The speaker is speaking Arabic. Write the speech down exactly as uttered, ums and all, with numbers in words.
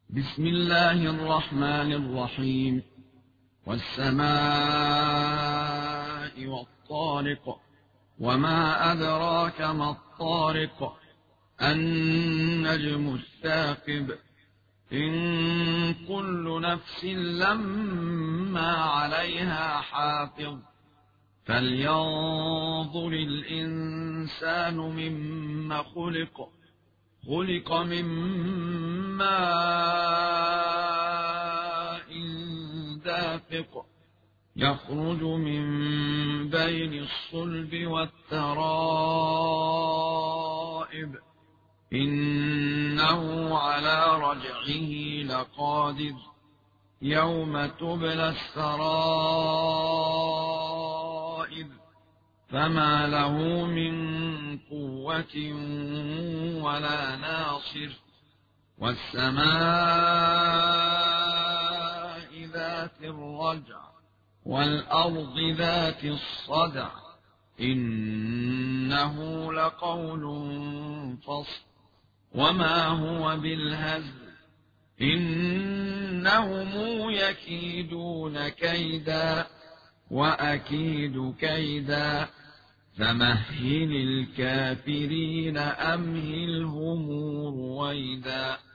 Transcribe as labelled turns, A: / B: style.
A: بسم الله الرحمن الرحيم. والسماء والطارق، وما أدراك ما الطارق، النجم الثاقب، إن كل نفس لما عليها حافظ، فلينظر الإنسان مما خلق خلق من ماء دافق، يخرج من بين الصلب والترائب، إنه على رجعه لقادر، يوم تبلى السرائر، فما له من قوة ولا ناصر. والسماء ذات الرجع، والأرض ذات الصدع، إنه لقول فصل، وما هو بالهزل، إنهم يكيدون كيدا وأكيد كيدا، فمهل الكافرين أمهلهم رويدا.